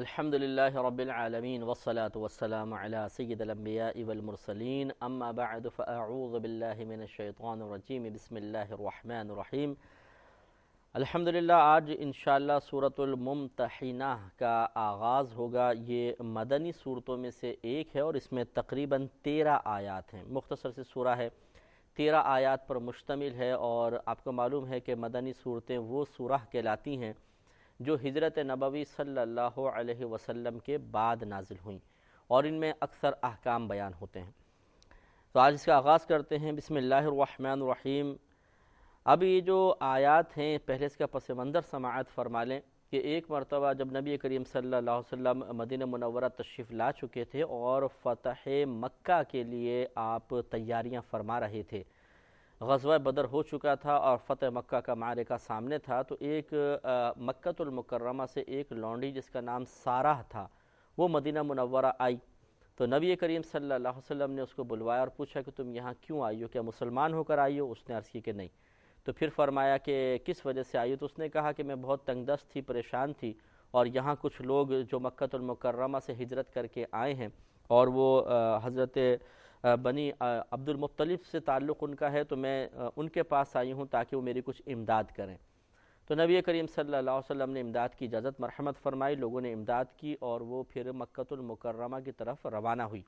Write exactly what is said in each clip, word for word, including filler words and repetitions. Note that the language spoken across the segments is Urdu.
الحمد للہ رب العالمین والصلاة والسلام علی سید الانبیاء والمرسلین اما بعد فاعوذ باللہ من الشیطان الرجیم بسم اللہ الرحمن الرحیم۔ الحمدللہ آج انشاءاللہ سورۃ الممتحنہ کا آغاز ہوگا۔ یہ مدنی صورتوں میں سے ایک ہے اور اس میں تقریباً تیرہ آیات ہیں۔ مختصر سی سورہ ہے، تیرہ آیات پر مشتمل ہے، اور آپ کو معلوم ہے کہ مدنی صورتیں وہ سورہ کہلاتی ہیں جو ہجرت نبوی صلی اللہ علیہ وسلم کے بعد نازل ہوئیں، اور ان میں اکثر احکام بیان ہوتے ہیں۔ تو آج اس کا آغاز کرتے ہیں۔ بسم اللہ الرحمن الرحیم۔ اب یہ جو آیات ہیں پہلے اس کا پس منظر سماعت فرما لیں کہ ایک مرتبہ جب نبی کریم صلی اللہ علیہ وسلم مدینہ منورہ تشریف لا چکے تھے اور فتح مکہ کے لیے آپ تیاریاں فرما رہے تھے، غزوہ بدر ہو چکا تھا اور فتح مکہ کا معرکہ سامنے تھا، تو ایک مکہ المکرمہ سے ایک لونڈی جس کا نام سارہ تھا وہ مدینہ منورہ آئی۔ تو نبی کریم صلی اللہ علیہ وسلم نے اس کو بلوایا اور پوچھا کہ تم یہاں کیوں آئی ہو، کیا مسلمان ہو کر آئی ہو؟ اس نے عرض کی کہ نہیں۔ تو پھر فرمایا کہ کس وجہ سے آئی ہو؟ تو اس نے کہا کہ میں بہت تنگ دست تھی، پریشان تھی، اور یہاں کچھ لوگ جو مکہ المکرمہ سے ہجرت کر کے آئے ہیں اور وہ حضرت بنی عبد المطلب سے تعلق ان کا ہے، تو میں ان کے پاس آئی ہوں تاکہ وہ میری کچھ امداد کریں۔ تو نبی کریم صلی اللہ علیہ وسلم نے امداد کی اجازت مرحمت فرمائی، لوگوں نے امداد کی اور وہ پھر مکہ المکرمہ کی طرف روانہ ہوئی۔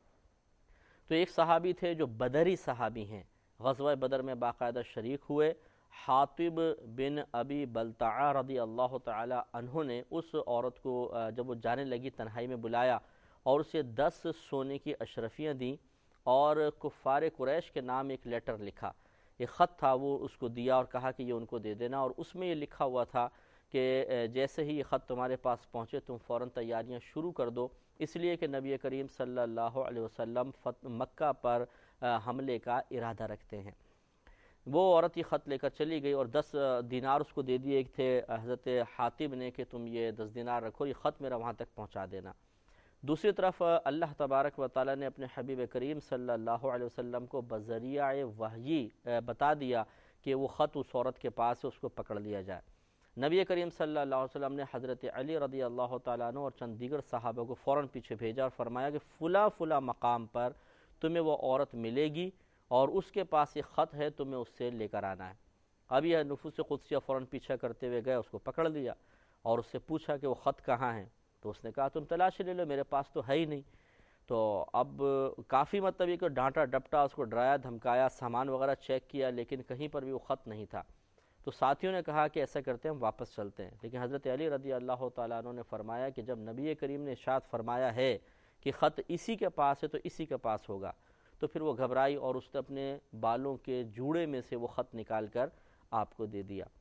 تو ایک صحابی تھے جو بدری صحابی ہیں، غزوہ بدر میں باقاعدہ شریک ہوئے، حاطب بن ابی بلتعہ رضی اللہ تعالی عنہ نے اس عورت کو جب وہ جانے لگی تنہائی میں بلایا اور اسے دس سونے کی اشرفیاں دیں اور کفار قریش کے نام ایک لیٹر لکھا، ایک خط تھا، وہ اس کو دیا اور کہا کہ یہ ان کو دے دینا، اور اس میں یہ لکھا ہوا تھا کہ جیسے ہی یہ خط تمہارے پاس پہنچے تم فوراً تیاریاں شروع کر دو، اس لیے کہ نبی کریم صلی اللہ علیہ وسلم مکہ پر حملے کا ارادہ رکھتے ہیں۔ وہ عورت یہ خط لے کر چلی گئی اور دس دینار اس کو دے دیے تھے حضرت حاطب نے کہ تم یہ دس دینار رکھو، یہ خط میرا وہاں تک پہنچا دینا۔ دوسری طرف اللہ تبارک و تعالیٰ نے اپنے حبیب کریم صلی اللہ علیہ وسلم کو بذریعہ وحی بتا دیا کہ وہ خط اس عورت کے پاس ہے، اس کو پکڑ لیا جائے۔ نبی کریم صلی اللہ علیہ وسلم نے حضرت علی رضی اللہ تعالیٰ عنہ اور چند دیگر صحابہ کو فوراً پیچھے بھیجا اور فرمایا کہ فلاں فلاں مقام پر تمہیں وہ عورت ملے گی اور اس کے پاس یہ خط ہے، تمہیں اس سے لے کر آنا ہے۔ اب یہ نفوس قدسیہ فوراً پیچھا کرتے ہوئے گئے، اس کو پکڑ لیا اور اس سے پوچھا کہ وہ خط کہاں ہے؟ تو اس نے کہا تم تلاش لے لو، میرے پاس تو ہے ہی نہیں۔ تو اب کافی مطلب یہ کہ ڈانٹا ڈپٹا، اس کو ڈرایا دھمکایا، سامان وغیرہ چیک کیا، لیکن کہیں پر بھی وہ خط نہیں تھا۔ تو ساتھیوں نے کہا کہ ایسا کرتے ہیں ہم واپس چلتے ہیں، لیکن حضرت علی رضی اللہ تعالیٰ عنہ نے فرمایا کہ جب نبی کریم نے ارشاد فرمایا ہے کہ خط اسی کے پاس ہے تو اسی کے پاس ہوگا، تو پھر وہ گھبرائی اور اس نے اپنے بالوں کے جوڑے میں سے وہ خط نکال کر آپ کو دے دیا،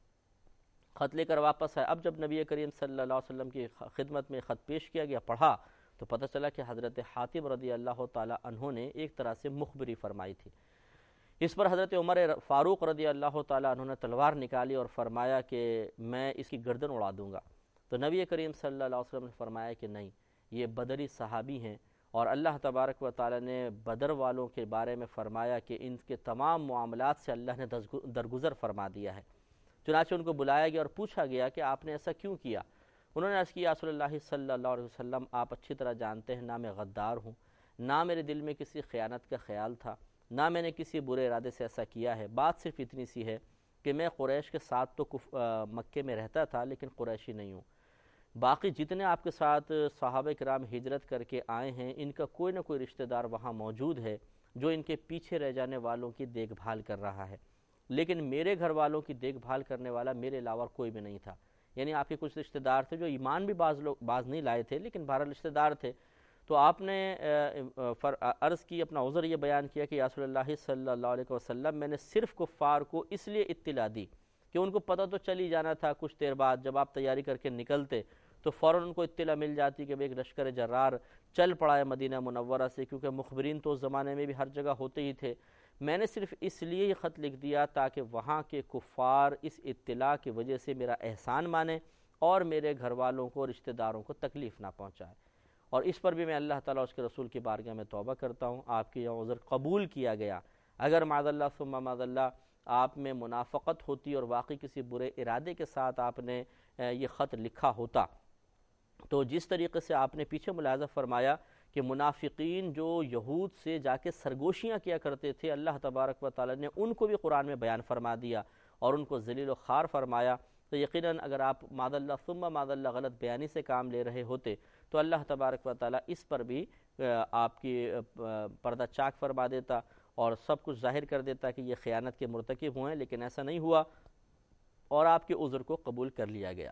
خط لے کر واپس آئے۔ اب جب نبی کریم صلی اللہ علیہ وسلم کی خدمت میں خط پیش کیا گیا، پڑھا تو پتہ چلا کہ حضرت حاطب رضی اللہ تعالی عنہ نے ایک طرح سے مخبری فرمائی تھی۔ اس پر حضرت عمر فاروق رضی اللہ تعالی عنہ نے تلوار نکالی اور فرمایا کہ میں اس کی گردن اڑا دوں گا۔ تو نبی کریم صلی اللہ علیہ وسلم نے فرمایا کہ نہیں، یہ بدری صحابی ہیں، اور اللہ تبارک و تعالی نے بدر والوں کے بارے میں فرمایا کہ ان کے تمام معاملات سے اللہ نے درگزر فرما دیا ہے۔ چنانچہ ان کو بلایا گیا اور پوچھا گیا کہ آپ نے ایسا کیوں کیا؟ انہوں نے عرض کیا رسول اللہ صلی اللہ علیہ وسلم آپ اچھی طرح جانتے ہیں، نہ میں غدار ہوں، نہ میرے دل میں کسی خیانت کا خیال تھا، نہ میں نے کسی برے ارادے سے ایسا کیا ہے۔ بات صرف اتنی سی ہے کہ میں قریش کے ساتھ تو مکے میں رہتا تھا لیکن قریشی نہیں ہوں۔ باقی جتنے آپ کے ساتھ صحابہ کرام ہجرت کر کے آئے ہیں، ان کا کوئی نہ کوئی رشتہ دار وہاں موجود ہے جو ان کے پیچھے رہ جانے والوں کی دیکھ بھال کر رہا ہے، لیکن میرے گھر والوں کی دیکھ بھال کرنے والا میرے علاوہ کوئی بھی نہیں تھا۔ یعنی آپ کے کچھ رشتہ دار تھے جو ایمان بھی بعض لوگ بعض نہیں لائے تھے، لیکن بہرحال رشتہ دار تھے۔ تو آپ نے عرض کی، اپنا عذر یہ بیان کیا کہ یا رسول اللہ صلی اللہ علیہ وسلم میں نے صرف کفار کو اس لیے اطلاع دی کہ ان کو پتہ تو چل ہی جانا تھا، کچھ دیر بعد جب آپ تیاری کر کے نکلتے تو فوراً ان کو اطلاع مل جاتی کہ ایک لشکر جرار چل پڑا ہے مدینہ منورہ سے، کیونکہ مخبرین تو اس زمانے میں بھی ہر جگہ ہوتے ہی تھے۔ میں نے صرف اس لیے یہ خط لکھ دیا تاکہ وہاں کے کفار اس اطلاع کی وجہ سے میرا احسان مانیں اور میرے گھر والوں کو، رشتہ داروں کو تکلیف نہ پہنچائے، اور اس پر بھی میں اللہ تعالیٰ اس کے رسول کی بارگاہ میں توبہ کرتا ہوں۔ آپ کی یہ عذر قبول کیا گیا۔ اگر معاذ اللہ ثم معاذ اللہ آپ میں منافقت ہوتی اور واقعی کسی برے ارادے کے ساتھ آپ نے یہ خط لکھا ہوتا تو جس طریقے سے آپ نے پیچھے ملاحظہ فرمایا کہ منافقین جو یہود سے جا کے سرگوشیاں کیا کرتے تھے، اللہ تبارک و تعالیٰ نے ان کو بھی قرآن میں بیان فرما دیا اور ان کو ذلیل و خوار فرمایا۔ تو یقیناً اگر آپ معاذ اللہ ثم معاذ اللہ غلط بیانی سے کام لے رہے ہوتے تو اللہ تبارک و تعالیٰ اس پر بھی آپ کی پردہ چاک فرما دیتا اور سب کچھ ظاہر کر دیتا کہ یہ خیانت کے مرتکب ہوئے ہیں، لیکن ایسا نہیں ہوا اور آپ کے عذر کو قبول کر لیا گیا۔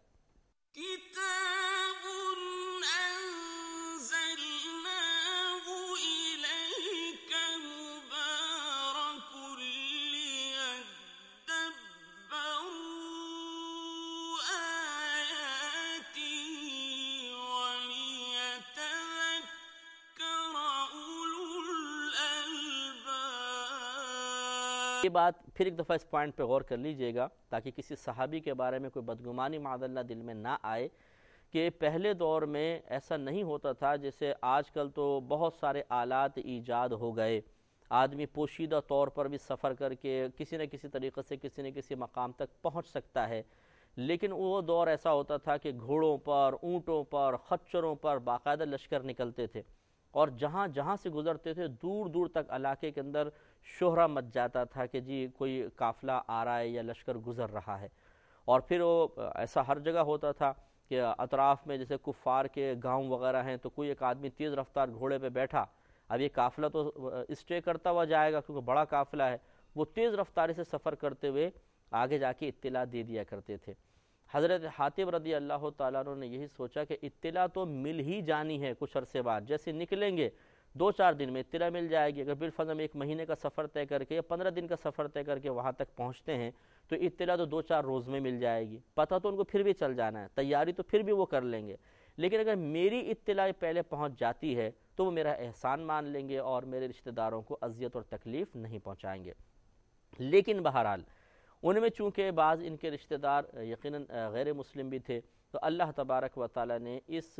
یہ بات پھر ایک دفعہ اس پوائنٹ پہ غور کر لیجئے گا تاکہ کسی صحابی کے بارے میں کوئی بدگمانی معاذ اللہ دل میں نہ آئے کہ پہلے دور میں ایسا نہیں ہوتا تھا جیسے آج کل تو بہت سارے آلات ایجاد ہو گئے، آدمی پوشیدہ طور پر بھی سفر کر کے کسی نہ کسی طریقے سے کسی نہ کسی مقام تک پہنچ سکتا ہے، لیکن وہ دور ایسا ہوتا تھا کہ گھوڑوں پر، اونٹوں پر، خچروں پر باقاعدہ لشکر نکلتے تھے اور جہاں جہاں سے گزرتے تھے دور دور تک علاقے کے اندر شہرہ مچ جاتا تھا کہ جی کوئی قافلہ آ رہا ہے یا لشکر گزر رہا ہے۔ اور پھر وہ ایسا ہر جگہ ہوتا تھا کہ اطراف میں جیسے کفار کے گاؤں وغیرہ ہیں تو کوئی ایک آدمی تیز رفتار گھوڑے پہ بیٹھا، اب یہ قافلہ تو اسٹے کرتا ہوا جائے گا کیونکہ بڑا قافلہ ہے، وہ تیز رفتاری سے سفر کرتے ہوئے آگے جا کے اطلاع دے دیا کرتے تھے۔ حضرت حاتب رضی اللہ تعالیٰ عنہ نے یہی سوچا کہ اطلاع تو مل ہی جانی ہے کچھ عرصے بعد، جیسے نکلیں گے دو چار دن میں اطلاع مل جائے گی، اگر بالفرض ہم ایک مہینے کا سفر طے کر کے یا پندرہ دن کا سفر طے کر کے وہاں تک پہنچتے ہیں تو اطلاع تو دو چار روز میں مل جائے گی، پتہ تو ان کو پھر بھی چل جانا ہے، تیاری تو پھر بھی وہ کر لیں گے، لیکن اگر میری اطلاع پہلے پہنچ جاتی ہے تو وہ میرا احسان مان لیں گے اور میرے رشتہ داروں کو اذیت اور تکلیف نہیں پہنچائیں گے۔ لیکن بہرحال ان میں چونکہ بعض ان کے رشتہ دار یقیناً غیر مسلم بھی تھے تو اللہ تبارک و تعالیٰ نے اس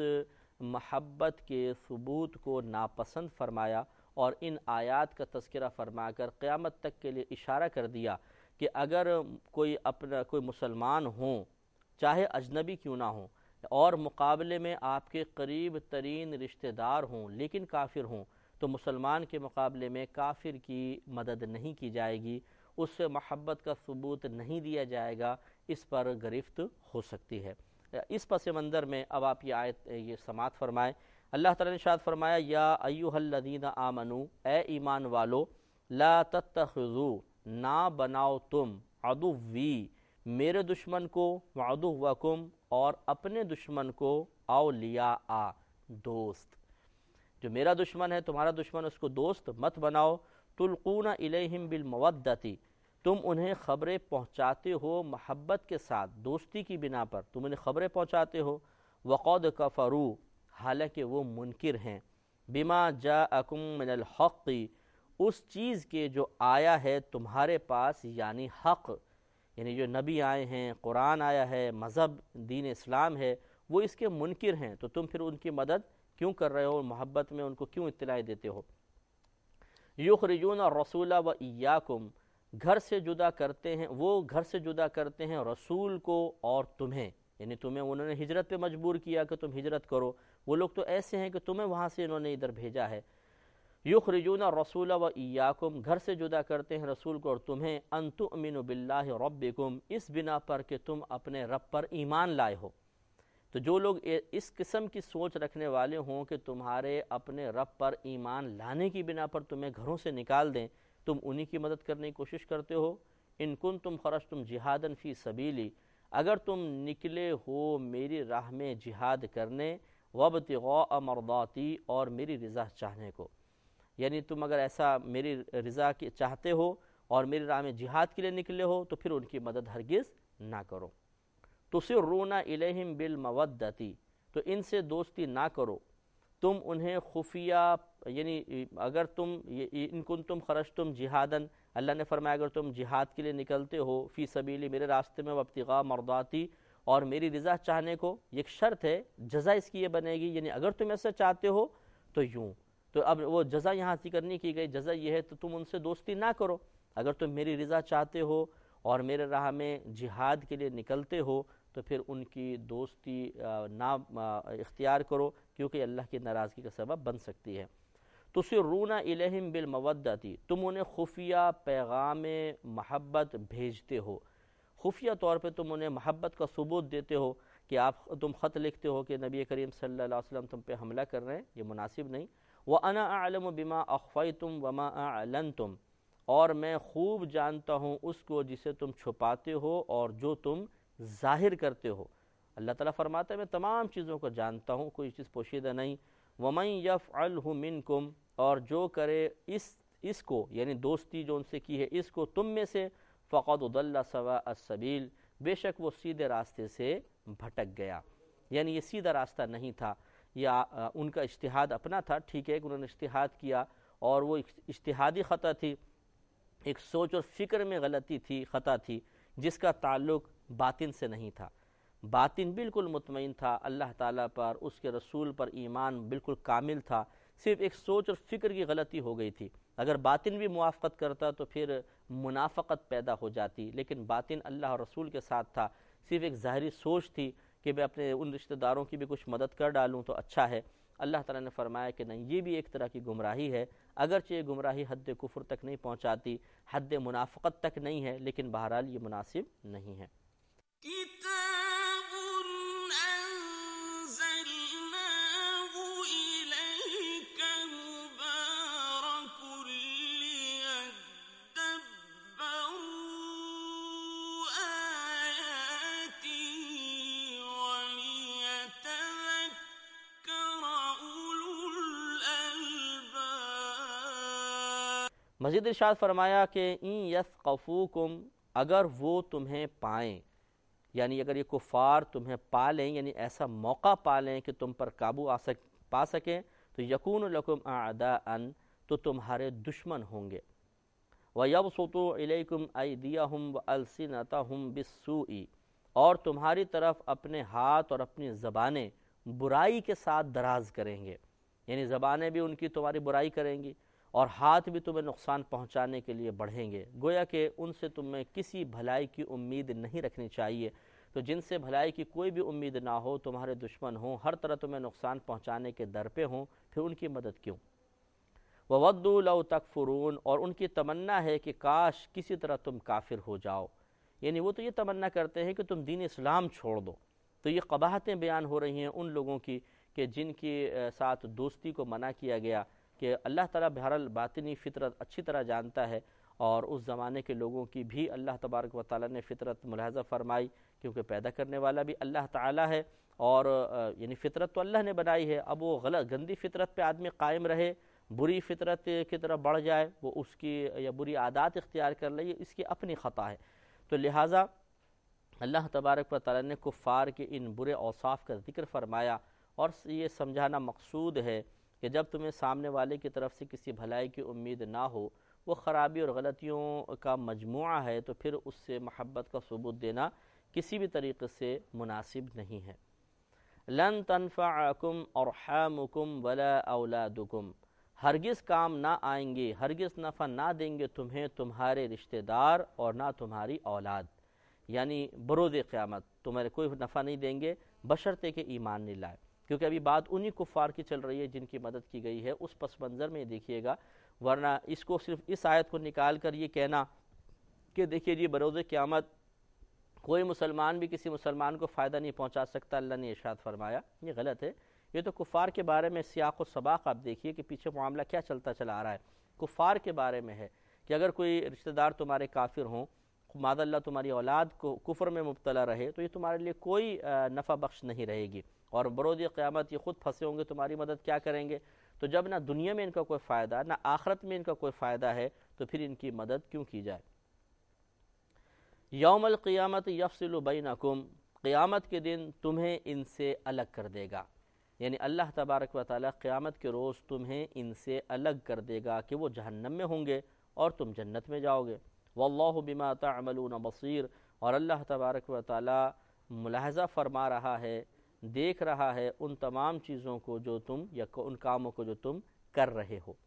محبت کے ثبوت کو ناپسند فرمایا اور ان آیات کا تذکرہ فرما کر قیامت تک کے لیے اشارہ کر دیا کہ اگر کوئی اپنا کوئی مسلمان ہوں چاہے اجنبی کیوں نہ ہوں اور مقابلے میں آپ کے قریب ترین رشتہ دار ہوں لیکن کافر ہوں تو مسلمان کے مقابلے میں کافر کی مدد نہیں کی جائے گی، اس سے محبت کا ثبوت نہیں دیا جائے گا، اس پر گرفت ہو سکتی ہے۔ اس پس منظر میں اب آپ یہ آیت یہ سماعت فرمائیں، اللہ تعالیٰ نے ارشاد فرمایا یا ایھا الذین آمنو، اے ایمان والو، لا تتخذوا، نہ بناؤ تم، عدوی، میرے دشمن کو، وعدوکم، اور اپنے دشمن کو، اولیاء، دوست۔ جو میرا دشمن ہے تمہارا دشمن اس کو دوست مت بناؤ، تلقون الیہم بالمودۃ، تم انہیں خبریں پہنچاتے ہو محبت کے ساتھ، دوستی کی بنا پر تم انہیں خبریں پہنچاتے ہو، وقد کفروا، حالانکہ وہ منکر ہیں، بما جاءکم من الحق، اس چیز کے جو آیا ہے تمہارے پاس یعنی حق، یعنی جو نبی آئے ہیں، قرآن آیا ہے، مذہب دین اسلام ہے، وہ اس کے منکر ہیں، تو تم پھر ان کی مدد کیوں کر رہے ہو، محبت میں ان کو کیوں اطلاع دیتے ہو۔ یخرجون الرسول و ایاکم، گھر سے جدا کرتے ہیں، وہ گھر سے جدا کرتے ہیں رسول کو اور تمہیں، یعنی تمہیں انہوں نے ہجرت پہ مجبور کیا کہ تم ہجرت کرو، وہ لوگ تو ایسے ہیں کہ تمہیں وہاں سے انہوں نے ادھر بھیجا ہے۔ یخرجون الرسول و ایاکم، گھر سے جدا کرتے ہیں رسول کو اور تمہیں، ان تؤمنوا باللہ ربکم، اس بنا پر کہ تم اپنے رب پر ایمان لائے ہو۔ تو جو لوگ اس قسم کی سوچ رکھنے والے ہوں کہ تمہارے اپنے رب پر ایمان لانے کی بنا پر تمہیں گھروں سے نکال دیں، تم انہی کی مدد کرنے کی کوشش کرتے ہو۔ ان کنتم خرجتم جہادا فی سبیلی، اگر تم نکلے ہو میری راہ میں جہاد کرنے، وابتغاء مرضاتی، اور میری رضا چاہنے کو، یعنی تم اگر ایسا میری رضا کی چاہتے ہو اور میری راہ میں جہاد کے لیے نکلے ہو تو پھر ان کی مدد ہرگز نہ کرو۔ تسرون الیہم بالمودۃ، تو ان سے دوستی نہ کرو، تم انہیں خفیہ، یعنی اگر تم ان کنتم خرجتم جہادا، اللہ نے فرمایا اگر تم جہاد کے لیے نکلتے ہو، فی سبیلی، میرے راستے میں، وابتغاء مرضاتی، اور میری رضا چاہنے کو، ایک شرط ہے، جزا اس کی یہ بنے گی، یعنی اگر تم ایسا چاہتے ہو تو یوں، تو اب وہ جزا یہاں ذکر نہیں کی گئی، جزا یہ ہے تو تم ان سے دوستی نہ کرو، اگر تم میری رضا چاہتے ہو اور میرے راہ میں جہاد کے لیے نکلتے ہو تو پھر ان کی دوستی نہ اختیار کرو، کیونکہ اللہ کی ناراضگی کا سبب بن سکتی ہے۔ تسرون الیہم بالمودۃ، تم انہیں خفیہ پیغام محبت بھیجتے ہو، خفیہ طور پہ تم انہیں محبت کا ثبوت دیتے ہو کہ آپ تم خط لکھتے ہو کہ نبی کریم صلی اللہ علیہ وسلم تم پہ حملہ کر رہے ہیں، یہ مناسب نہیں۔ وَأَنَا أَعْلَمُ بِمَا أَخْفَيْتُمْ وَمَا أَعْلَنْتُمْ، اور میں خوب جانتا ہوں اس کو جسے تم چھپاتے ہو اور جو تم ظاہر کرتے ہو۔ اللہ تعالیٰ فرماتا ہے میں تمام چیزوں کو جانتا ہوں، کوئی چیز پوشیدہ نہیں۔ وَمَن يَفْعَلْهُ مِنْكُمْ، اور جو کرے اس اس کو یعنی دوستی جو ان سے کی ہے اس کو تم میں سے، فَقَدْ ضَلَّ سَوَاءَ السَّبِيلِ، بے شک وہ سیدھے راستے سے بھٹک گیا، یعنی یہ سیدھا راستہ نہیں تھا، یا ان کا اجتہاد اپنا تھا، ٹھیک ہے کہ انہوں نے اجتہاد کیا اور وہ اجتہادی خطا تھی، ایک سوچ اور فکر میں غلطی تھی، خطا تھی، جس کا تعلق باطن سے نہیں تھا۔ باطن بالکل مطمئن تھا اللہ تعالیٰ پر، اس کے رسول پر ایمان بالکل کامل تھا، صرف ایک سوچ اور فکر کی غلطی ہو گئی تھی۔ اگر باطن بھی موافقت کرتا تو پھر منافقت پیدا ہو جاتی، لیکن باطن اللہ اور رسول کے ساتھ تھا، صرف ایک ظاہری سوچ تھی کہ میں اپنے ان رشتہ داروں کی بھی کچھ مدد کر ڈالوں تو اچھا ہے۔ اللہ تعالیٰ نے فرمایا کہ نہیں، یہ بھی ایک طرح کی گمراہی ہے، اگرچہ یہ گمراہی حد کفر تک نہیں پہنچاتی، حد منافقت تک نہیں ہے، لیکن بہرحال یہ مناسب نہیں ہے۔ مزید ارشاد فرمایا کہ ان یثقفوکم، اگر وہ تمہیں پائیں، یعنی اگر یہ کفار تمہیں پا لیں، یعنی ایسا موقع پا لیں کہ تم پر قابو آ سک پا سکیں، تو یکون لکم اعداء، تو تمہارے دشمن ہوں گے۔ وَيَبْسُطُوا إِلَيْكُمْ أَيْدِيَهُمْ وَأَلْسِنَتَهُمْ بِالسُّوءِ، اور تمہاری طرف اپنے ہاتھ اور اپنی زبانیں برائی کے ساتھ دراز کریں گے، یعنی زبانیں بھی ان کی تمہاری برائی کریں گی اور ہاتھ بھی تمہیں نقصان پہنچانے کے لیے بڑھیں گے، گویا کہ ان سے تمہیں کسی بھلائی کی امید نہیں رکھنی چاہیے۔ تو جن سے بھلائی کی کوئی بھی امید نہ ہو، تمہارے دشمن ہوں، ہر طرح تمہیں نقصان پہنچانے کے در پہ ہوں، پھر ان کی مدد کیوں؟ وَوَدُّوا لَوْ تَكْفُرُونَ، اور ان کی تمنا ہے کہ کاش کسی طرح تم کافر ہو جاؤ، یعنی وہ تو یہ تمنا کرتے ہیں کہ تم دین اسلام چھوڑ دو۔ تو یہ قباحتیں بیان ہو رہی ہیں ان لوگوں کی کہ جن کی ساتھ دوستی کو منع کیا گیا، کہ اللہ تعالیٰ بہرحال باطنی فطرت اچھی طرح جانتا ہے، اور اس زمانے کے لوگوں کی بھی اللہ تبارک و تعالیٰ نے فطرت ملاحظہ فرمائی، کیونکہ پیدا کرنے والا بھی اللہ تعالیٰ ہے، اور یعنی فطرت تو اللہ نے بنائی ہے، اب وہ غلط گندی فطرت پہ آدمی قائم رہے، بری فطرت کی طرف بڑھ جائے، وہ اس کی یا بری عادات اختیار کر لے، یہ اس کی اپنی خطا ہے۔ تو لہٰذا اللہ تبارک و تعالیٰ نے کفار کے ان برے اوصاف کا ذکر فرمایا، اور یہ سمجھانا مقصود ہے کہ جب تمہیں سامنے والے کی طرف سے کسی بھلائی کی امید نہ ہو، وہ خرابی اور غلطیوں کا مجموعہ ہے، تو پھر اس سے محبت کا ثبوت دینا کسی بھی طریقے سے مناسب نہیں ہے۔ لن تنفعکم ارحامکم ولا اولادکم، ہرگز کام نہ آئیں گے، ہرگز نفع نہ دیں گے تمہیں تمہارے رشتہ دار اور نہ تمہاری اولاد، یعنی بروز قیامت تمہارے کوئی نفع نہیں دیں گے بشرطے کہ ایمان نہیں لائے، کیونکہ ابھی بات انہی کفار کی چل رہی ہے جن کی مدد کی گئی ہے۔ اس پس منظر میں دیکھیے گا، ورنہ اس کو صرف اس آیت کو نکال کر یہ کہنا کہ دیکھیے جی بروز قیامت کوئی مسلمان بھی کسی مسلمان کو فائدہ نہیں پہنچا سکتا، اللہ نے ارشاد فرمایا، یہ غلط ہے۔ یہ تو کفار کے بارے میں سیاق و سباق آپ دیکھیے کہ پیچھے معاملہ کیا چلتا چلا آ رہا ہے، کفار کے بارے میں ہے کہ اگر کوئی رشتہ دار تمہارے کافر ہوں، معاذ اللہ تمہاری اولاد کو کفر میں مبتلا رہے، تو یہ تمہارے لیے کوئی نفع بخش نہیں رہے گی، اور بروز قیامت یہ خود پھنسے ہوں گے، تمہاری مدد کیا کریں گے؟ تو جب نہ دنیا میں ان کا کوئی فائدہ نہ آخرت میں ان کا کوئی فائدہ ہے، تو پھر ان کی مدد کیوں کی جائے؟ یوم القیامت یفصل بینکم، قیامت کے دن تمہیں ان سے الگ کر دے گا، یعنی اللہ تبارک و تعالیٰ قیامت کے روز تمہیں ان سے الگ کر دے گا کہ وہ جہنم میں ہوں گے اور تم جنت میں جاؤ گے۔ واللہ بما تعملون بصیر، اور اللہ تبارک و تعالیٰ ملاحظہ فرما رہا ہے، دیکھ رہا ہے ان تمام چیزوں کو جو تم یا ان کاموں کو جو تم کر رہے ہو۔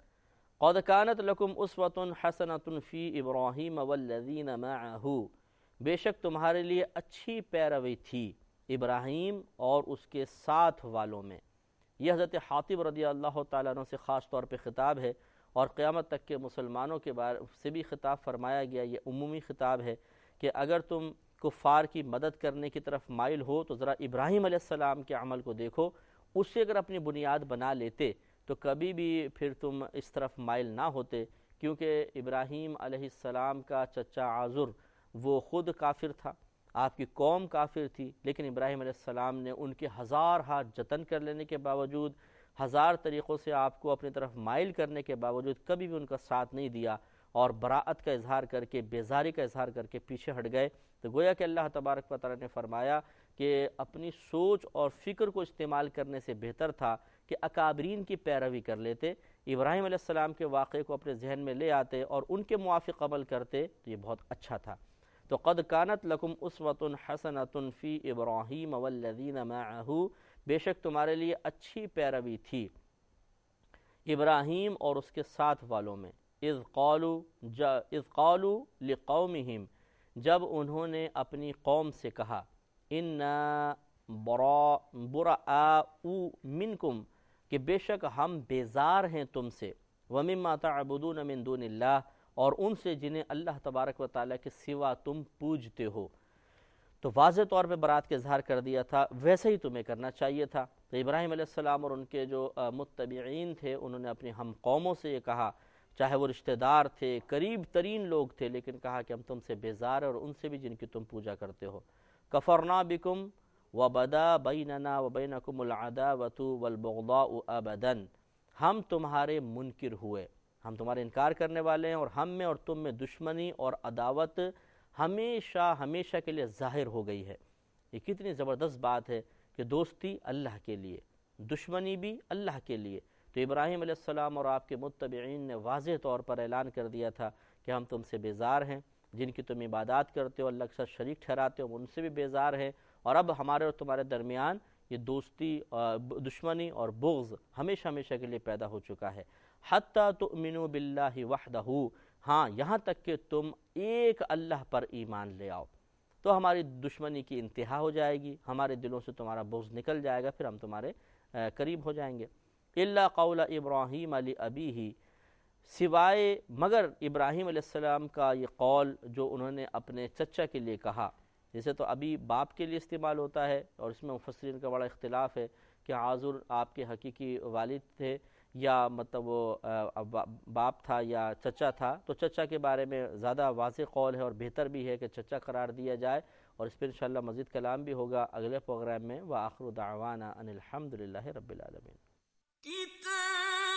قد كانت لكم اسوة حسنة في ابراہیم والذین معه، بے شک تمہارے لیے اچھی پیروی تھی ابراہیم اور اس کے ساتھ والوں میں۔ یہ حضرت حاطب رضی اللہ تعالیٰ عنہ سے خاص طور پہ خطاب ہے، اور قیامت تک کے مسلمانوں کے بارے سے بھی خطاب فرمایا گیا۔ یہ عمومی خطاب ہے کہ اگر تم کفار کی مدد کرنے کی طرف مائل ہو تو ذرا ابراہیم علیہ السلام کے عمل کو دیکھو، اس سے اگر اپنی بنیاد بنا لیتے تو کبھی بھی پھر تم اس طرف مائل نہ ہوتے، کیونکہ ابراہیم علیہ السلام کا چچا عازر وہ خود کافر تھا، آپ کی قوم کافر تھی، لیکن ابراہیم علیہ السلام نے ان کے ہزار ہاتھ جتن کر لینے کے باوجود، ہزار طریقوں سے آپ کو اپنی طرف مائل کرنے کے باوجود کبھی بھی ان کا ساتھ نہیں دیا، اور براءت کا اظہار کر کے، بیزاری کا اظہار کر کے پیچھے ہٹ گئے۔ تو گویا کہ اللہ تبارک و تعالیٰ نے فرمایا کہ اپنی سوچ اور فکر کو استعمال کرنے سے بہتر تھا کہ اکابرین کی پیروی کر لیتے، ابراہیم علیہ السلام کے واقعے کو اپنے ذہن میں لے آتے اور ان کے موافق عمل کرتے، تو یہ بہت اچھا تھا۔ تو قد کانت لکم اسوۃ حسنۃ فی ابراہیم والذین معہ، بے شک تمہارے لیے اچھی پیروی تھی ابراہیم اور اس کے ساتھ والوں میں، اذ قالوا اذ قالوا لقومہم، جب انہوں نے اپنی قوم سے کہا، انا براء منکم، کہ بے شک ہم بیزار ہیں تم سے، ومما تعبدون من دون اللہ، اور ان سے جنہیں اللہ تبارک و تعالیٰ کے سوا تم پوجتے ہو۔ تو واضح طور پہ برات کا اظہار کر دیا تھا، ویسے ہی تمہیں کرنا چاہیے تھا۔ تو ابراہیم علیہ السلام اور ان کے جو متبعین تھے انہوں نے اپنی ہم قوموں سے یہ کہا، چاہے وہ رشتہ دار تھے، قریب ترین لوگ تھے، لیکن کہا کہ ہم تم سے بیزار ہیں اور ان سے بھی جن کی تم پوجا کرتے ہو۔ کفرنا بکم وبدا بیننا وبینکم العداوۃ والبغضاء ابدا، ہم تمہارے منکر ہوئے، ہم تمہارے انکار کرنے والے ہیں، اور ہم میں اور تم میں دشمنی اور عداوت ہمیشہ ہمیشہ کے لیے ظاہر ہو گئی ہے۔ یہ کتنی زبردست بات ہے کہ دوستی اللہ کے لیے، دشمنی بھی اللہ کے لیے۔ تو ابراہیم علیہ السلام اور آپ کے متبعین نے واضح طور پر اعلان کر دیا تھا کہ ہم تم سے بیزار ہیں، جن کی تم عبادات کرتے ہو، اللہ کے ساتھ شریک ٹھہراتے ہو، ان سے بھی بیزار ہیں، اور اب ہمارے اور تمہارے درمیان یہ دوستی، دشمنی اور بغض ہمیشہ ہمیشہ کے لیے پیدا ہو چکا ہے۔ حتی تؤمنوا باللہ وحدہ، ہاں یہاں تک کہ تم ایک اللہ پر ایمان لے آؤ، تو ہماری دشمنی کی انتہا ہو جائے گی، ہمارے دلوں سے تمہارا بغض نکل جائے گا، پھر ہم تمہارے قریب ہو جائیں گے۔ الا قول ابراہیم لابیہ، سوائے مگر ابراہیم علیہ السلام کا یہ قول جو انہوں نے اپنے چچا کے لیے کہا، جیسے تو ابھی باپ کے لیے استعمال ہوتا ہے، اور اس میں مفسرین کا بڑا اختلاف ہے کہ عازر آپ کے حقیقی والد تھے یا مطلب وہ باپ تھا یا چچا تھا، تو چچا کے بارے میں زیادہ واضح قول ہے اور بہتر بھی ہے کہ چچا قرار دیا جائے، اور اس پر انشاءاللہ مزید کلام بھی ہوگا اگلے پروگرام میں۔ وآخر دعوانا ان الحمد للہ رب العالمین۔